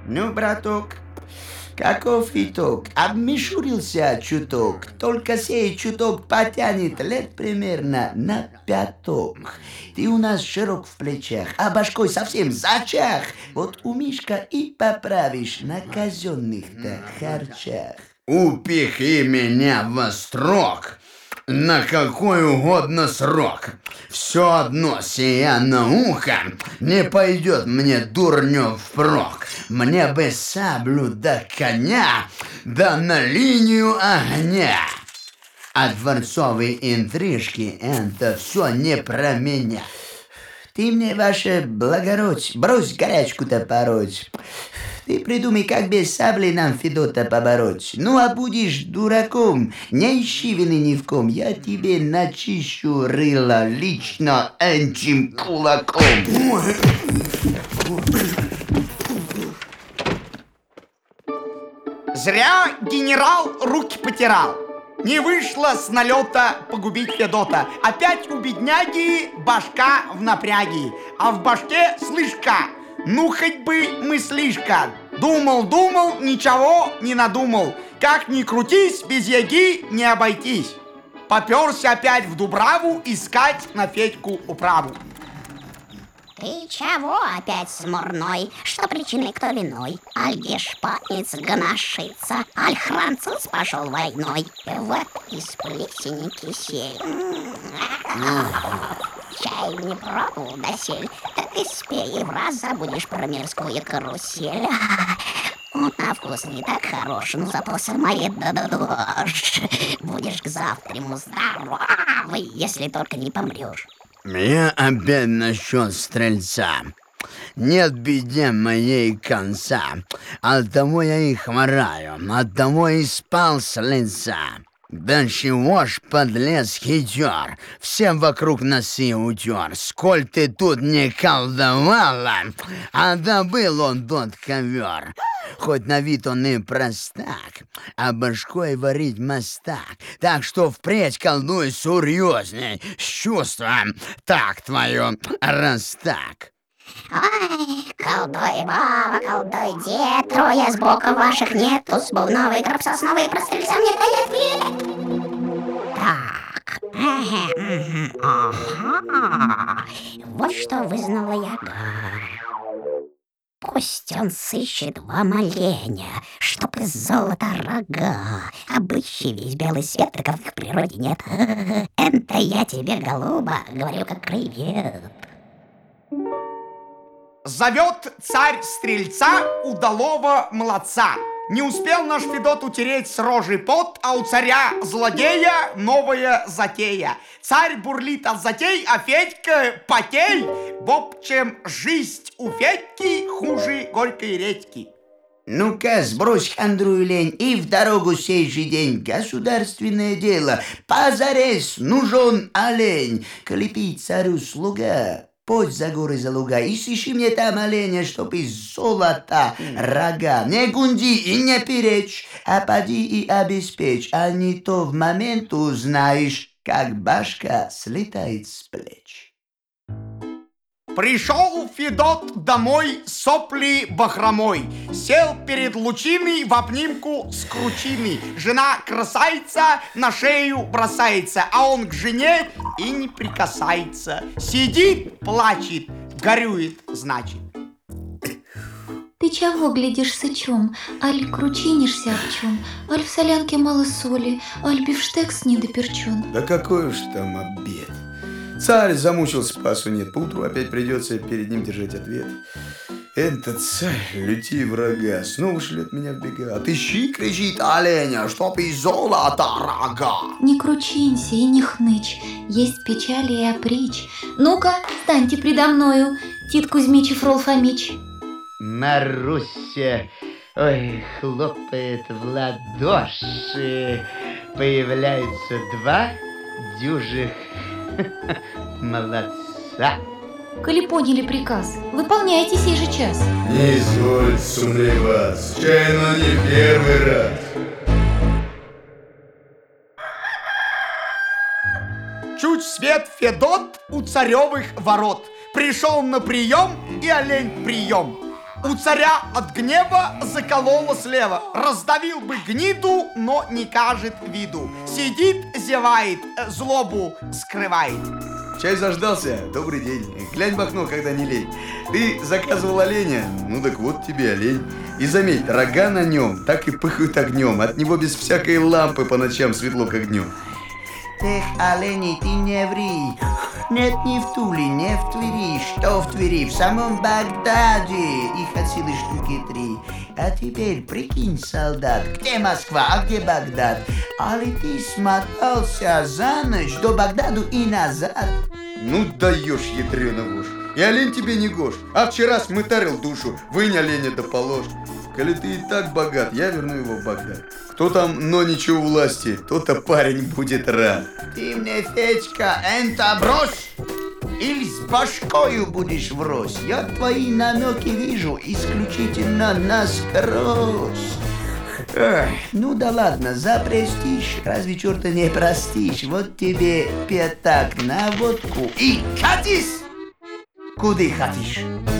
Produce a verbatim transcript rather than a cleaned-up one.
Ну, браток, каков итог? Обмешурился чуток, только сей чуток потянет лет примерно на пяток. Ты у нас широк в плечах, а башкой совсем зачах. Вот у Мишка и поправишь на казенных-то харчах. Упихи меня во строк, на какой угодно срок. Все одно сия наука не пойдет мне дурню впрок. Мне бы саблю до коня, да на линию огня. А дворцовые интрижки — это все не про меня. Ты мне, ваше благородие, брось горячку-то пороть. Ты придумай, как без сабли нам Федота побороть. Ну, а будешь дураком, не ищи вины ни в ком. Я тебе начищу рыло лично этим кулаком. Зря генерал руки потирал. Не вышло с налета погубить Федота. Опять у бедняги башка в напряге. А в башке слышка. Ну, хоть бы мыслишка. Думал, думал, ничего не надумал. Как ни крутись, без яги не обойтись. Поперся опять в Дубраву искать на Федьку управу. Ты чего опять смурной? Что причиной, кто виной? Аль гешпанец гоношится, аль француз пошел войной. Вот из плесени кисель. Чай не пробовал досель, так и спей, в раз забудешь про мирскую карусель. Он на вкус не так хорош, но зато самоед дададош. Будешь к завтраму здоровый, если только не помрешь. Я опять насчет стрельца. Нет беде моей конца. Оттого я и хвораю, оттого и спал с лица. Да чего ж, подлец хитер, всем вокруг носы утер. Сколь ты тут не колдовала, а добыл он тот ковер. Хоть на вид он и простак, а башкой варить мастак. Так что впредь колдуй серьезней, с чувством, так твою, раз так. Ой, колдуй, баба, колдуй, дед, трое сбоку ваших нету, с бубновой троп сосновой про стрельцам не дает вид. Так, ага, вот что вызнала яга. Пусть он сыщет вам оленя, чтоб из золота рога. Обыщи весь белый свет, таковых в природе нет. Это я тебе, голуба, говорю как привет. Зовет царь стрельца удалого молодца. Не успел наш Федот утереть с рожи пот, а у царя злодея новая затея. Царь бурлит от затей, а Федька потей. В общем, жизнь у Федьки хуже горькой редьки. Ну-ка, сбрось хандру и лень и в дорогу сей же день. Государственное дело, позарез нужен олень. Клепи царю слуга, подь за горы за луга и сыщи мне там оленя, чтоб из золота рога. Не гунди и не перечь, а поди и обеспечь, а не то в момент узнаешь, как башка слетает с плеч. Пришел Федот домой сопли бахромой. Сел перед лучиной в обнимку с кручиной. Жена красавица на шею бросается, а он к жене и не прикасается. Сидит, плачет, горюет, значит. Ты чего глядишь сычом? Аль кручинишься об чем? Аль в солянке мало соли, аль бифштекс недоперчен. Да какой уж там обед. Царь замучил, спасу нет. Поутру опять придется перед ним держать ответ. Этот царь, лютей врага, снова шлет меня в бега. Отыщи, кричит оленя, чтоб из золота рога. Не кручинься и не хнычь, есть печали и опричь. Ну-ка, станьте предо мною, Тит Кузьмич и Фрол Фомич. Маруся, ой, хлопает в ладоши. Появляются два дюжих молодца. Коли поняли приказ, выполняйте сей же час. Не изволь сумлеваться, чайно не первый раз. Чуть свет Федот у царевых ворот. Пришел на прием и олень прием. У царя от гнева закололо слева. Раздавил бы гниду, но не кажет виду. Сидит, зевает, э, злобу скрывает. Чай заждался? Добрый день. Глянь в окно, когда не лень. Ты заказывал оленя? Ну так вот тебе олень. И заметь, рога на нем так и пыхают огнем. От него без всякой лампы по ночам светло, как днем. Эх, олени, ты не ври. Нет, не в Туле, не в Твери. Что в Твери? В самом Багдаде. Их от силы штуки три. А теперь прикинь, солдат, где Москва, а где Багдад? Али ты смотался за ночь до Багдаду и назад? Ну даешь, ядрёна вошь. И олень тебе не гош. А вчера смытарил душу. Вынь оленя да положь. Коли ты и так богат, я верну его в Багдад. Кто там, но ничего власти, тот-то парень будет рад. Ты мне, Федька, энто брось, или с башкою будешь врозь. Я твои намеки вижу исключительно насквозь. Эх, ну да ладно, за престиж, разве черта не простишь? Вот тебе пятак на водку и катись, куда хотишь.